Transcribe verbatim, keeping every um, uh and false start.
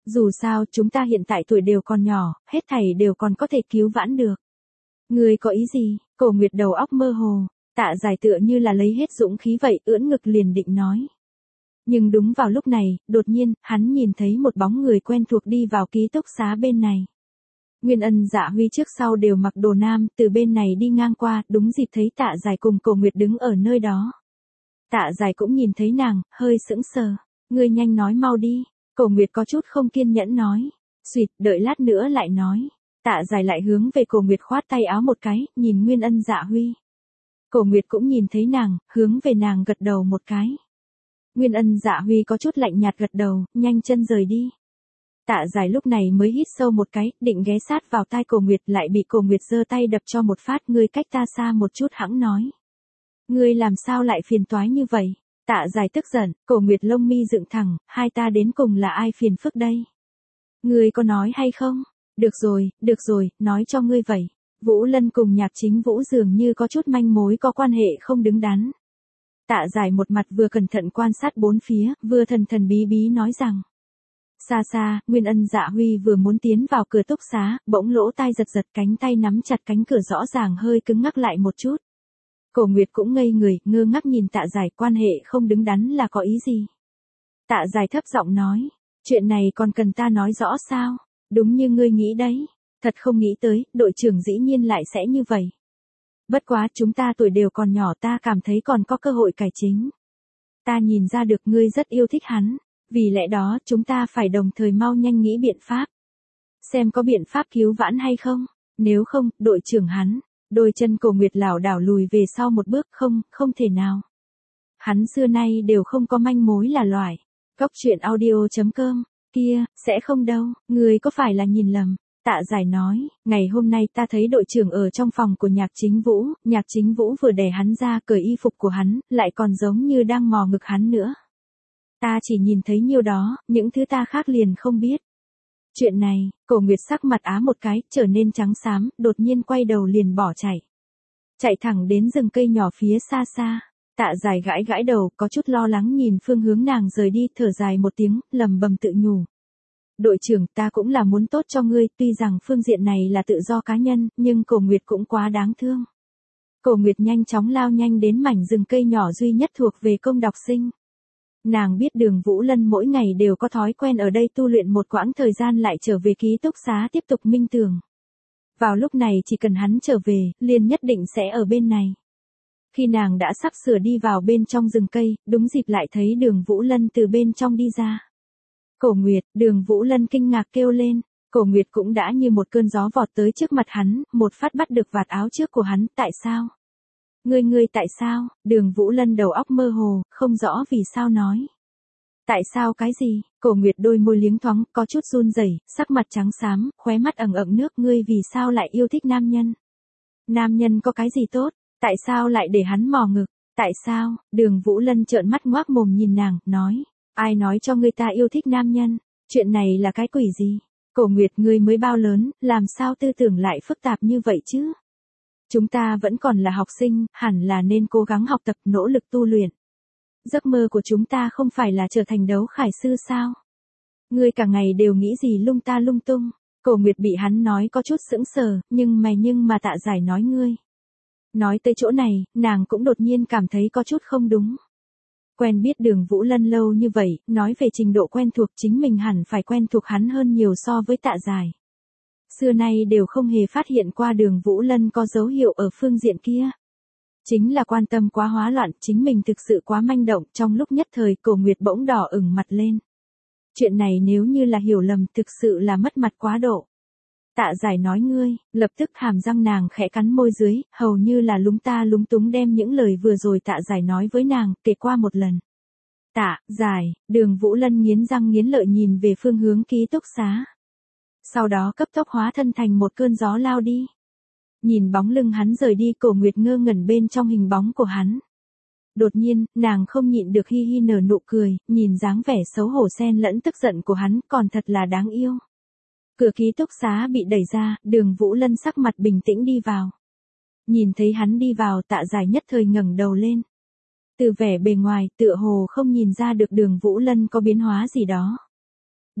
Dù sao chúng ta hiện tại tuổi đều còn nhỏ, hết thảy đều còn có thể cứu vãn được. Ngươi có ý gì? Cổ Nguyệt đầu óc mơ hồ, Tạ Giải tựa như là lấy hết dũng khí vậy, ưỡn ngực liền định nói. Nhưng đúng vào lúc này, đột nhiên, hắn nhìn thấy một bóng người quen thuộc đi vào ký túc xá bên này. Nguyên Ân Dạ Huy trước sau đều mặc đồ nam, từ bên này đi ngang qua, đúng dịp thấy Tạ Giải cùng Cổ Nguyệt đứng ở nơi đó. Tạ Giải cũng nhìn thấy nàng, hơi sững sờ. Ngươi nhanh nói mau đi. Cổ Nguyệt có chút không kiên nhẫn nói. Xuyệt, đợi lát nữa lại nói. Tạ Giải lại hướng về Cổ Nguyệt khoát tay áo một cái, nhìn Nguyên Ân Dạ Huy. Cổ Nguyệt cũng nhìn thấy nàng, hướng về nàng gật đầu một cái. Nguyên Ân Dạ Huy có chút lạnh nhạt gật đầu, nhanh chân rời đi. Tạ Giải lúc này mới hít sâu một cái, định ghé sát vào tai Cổ Nguyệt, lại bị Cổ Nguyệt giơ tay đập cho một phát. Ngươi cách ta xa một chút hẵng nói. Ngươi làm sao lại phiền toái như vậy? Tạ Giải tức giận, Cổ Nguyệt lông mi dựng thẳng, hai ta đến cùng là ai phiền phức đây? Ngươi có nói hay không? Được rồi, được rồi, nói cho ngươi vậy. Vũ Lân cùng Nhạc Chính Vũ dường như có chút manh mối có quan hệ không đứng đắn. Tạ Giải một mặt vừa cẩn thận quan sát bốn phía, vừa thần thần bí bí nói rằng. Xa xa, Nguyên Ân Dạ Huy vừa muốn tiến vào cửa túc xá, bỗng lỗ tai giật giật, cánh tay nắm chặt cánh cửa rõ ràng hơi cứng ngắc lại một chút. Cổ Nguyệt cũng ngây người, ngơ ngác nhìn Tạ Giải, quan hệ không đứng đắn là có ý gì? Tạ Giải thấp giọng nói, chuyện này còn cần ta nói rõ sao? Đúng như ngươi nghĩ đấy, thật không nghĩ tới, đội trưởng dĩ nhiên lại sẽ như vậy. Bất quá chúng ta tuổi đều còn nhỏ, ta cảm thấy còn có cơ hội cải chính. Ta nhìn ra được ngươi rất yêu thích hắn, vì lẽ đó chúng ta phải đồng thời mau nhanh nghĩ biện pháp. Xem có biện pháp cứu vãn hay không, nếu không, đội trưởng hắn. Đôi chân Cổ Nguyệt lảo đảo lùi về sau một bước, không, không thể nào. Hắn xưa nay đều không có manh mối là loại. Cóc truyện audio chấm com, kia, sẽ không đâu, người có phải là nhìn lầm. Tạ Giải nói, ngày hôm nay ta thấy đội trưởng ở trong phòng của Nhạc Chính Vũ, Nhạc Chính Vũ vừa đè hắn ra cởi y phục của hắn, lại còn giống như đang mò ngực hắn nữa. Ta chỉ nhìn thấy nhiêu đó, những thứ ta khác liền không biết. Chuyện này, Cổ Nguyệt sắc mặt á một cái, trở nên trắng xám, đột nhiên quay đầu liền bỏ chạy. Chạy thẳng đến rừng cây nhỏ phía xa xa. Tạ Giải gãi gãi đầu, có chút lo lắng nhìn phương hướng nàng rời đi, thở dài một tiếng, lầm bầm tự nhủ. Đội trưởng, ta cũng là muốn tốt cho ngươi, tuy rằng phương diện này là tự do cá nhân, nhưng Cổ Nguyệt cũng quá đáng thương. Cổ Nguyệt nhanh chóng lao nhanh đến mảnh rừng cây nhỏ duy nhất thuộc về công đọc sinh. Nàng biết Đường Vũ Lân mỗi ngày đều có thói quen ở đây tu luyện một quãng thời gian lại trở về ký túc xá tiếp tục minh tưởng. Vào lúc này chỉ cần hắn trở về, liền nhất định sẽ ở bên này. Khi nàng đã sắp sửa đi vào bên trong rừng cây, đúng dịp lại thấy Đường Vũ Lân từ bên trong đi ra. Cổ Nguyệt, Đường Vũ Lân kinh ngạc kêu lên. Cổ Nguyệt cũng đã như một cơn gió vọt tới trước mặt hắn, một phát bắt được vạt áo trước của hắn, tại sao? Ngươi ngươi tại sao? Đường Vũ Lân đầu óc mơ hồ, không rõ vì sao nói. Tại sao cái gì? Cổ Nguyệt đôi môi liếng thoáng, có chút run rẩy, sắc mặt trắng xám, khóe mắt ẩn ẩn nước. Ngươi vì sao lại yêu thích nam nhân? Nam nhân có cái gì tốt? Tại sao lại để hắn mò ngực? Tại sao? Đường Vũ Lân trợn mắt ngoác mồm nhìn nàng, nói. Ai nói cho ngươi ta yêu thích nam nhân? Chuyện này là cái quỷ gì? Cổ Nguyệt, ngươi mới bao lớn, làm sao tư tưởng lại phức tạp như vậy chứ? Chúng ta vẫn còn là học sinh, hẳn là nên cố gắng học tập, nỗ lực tu luyện. Giấc mơ của chúng ta không phải là trở thành đấu khải sư sao? Ngươi cả ngày đều nghĩ gì lung ta lung tung. Cổ Nguyệt bị hắn nói có chút sững sờ, nhưng mà nhưng mà Tạ Giải nói ngươi. Nói tới chỗ này, nàng cũng đột nhiên cảm thấy có chút không đúng. Quen biết Đường Vũ Lân lâu như vậy, nói về trình độ quen thuộc chính mình hẳn phải quen thuộc hắn hơn nhiều so với Tạ Giải. Xưa nay đều không hề phát hiện qua Đường Vũ Lân có dấu hiệu ở phương diện kia. Chính là quan tâm quá hóa loạn, chính mình thực sự quá manh động, trong lúc nhất thời Cổ Nguyệt bỗng đỏ ửng mặt lên. Chuyện này nếu như là hiểu lầm thực sự là mất mặt quá độ. Tạ Giải nói ngươi, lập tức hàm răng nàng khẽ cắn môi dưới, hầu như là lúng ta lúng túng đem những lời vừa rồi Tạ Giải nói với nàng, kể qua một lần. Tạ, Giải, Đường Vũ Lân nghiến răng nghiến lợi nhìn về phương hướng ký túc xá. Sau đó cấp tốc hóa thân thành một cơn gió lao đi. Nhìn bóng lưng hắn rời đi, Cổ Nguyệt ngơ ngẩn bên trong hình bóng của hắn. Đột nhiên, nàng không nhịn được hi hi nở nụ cười, nhìn dáng vẻ xấu hổ xen lẫn tức giận của hắn còn thật là đáng yêu. Cửa ký túc xá bị đẩy ra, Đường Vũ Lân sắc mặt bình tĩnh đi vào. Nhìn thấy hắn đi vào, Tạ Giải nhất thời ngẩng đầu lên. Từ vẻ bề ngoài, tựa hồ không nhìn ra được Đường Vũ Lân có biến hóa gì đó.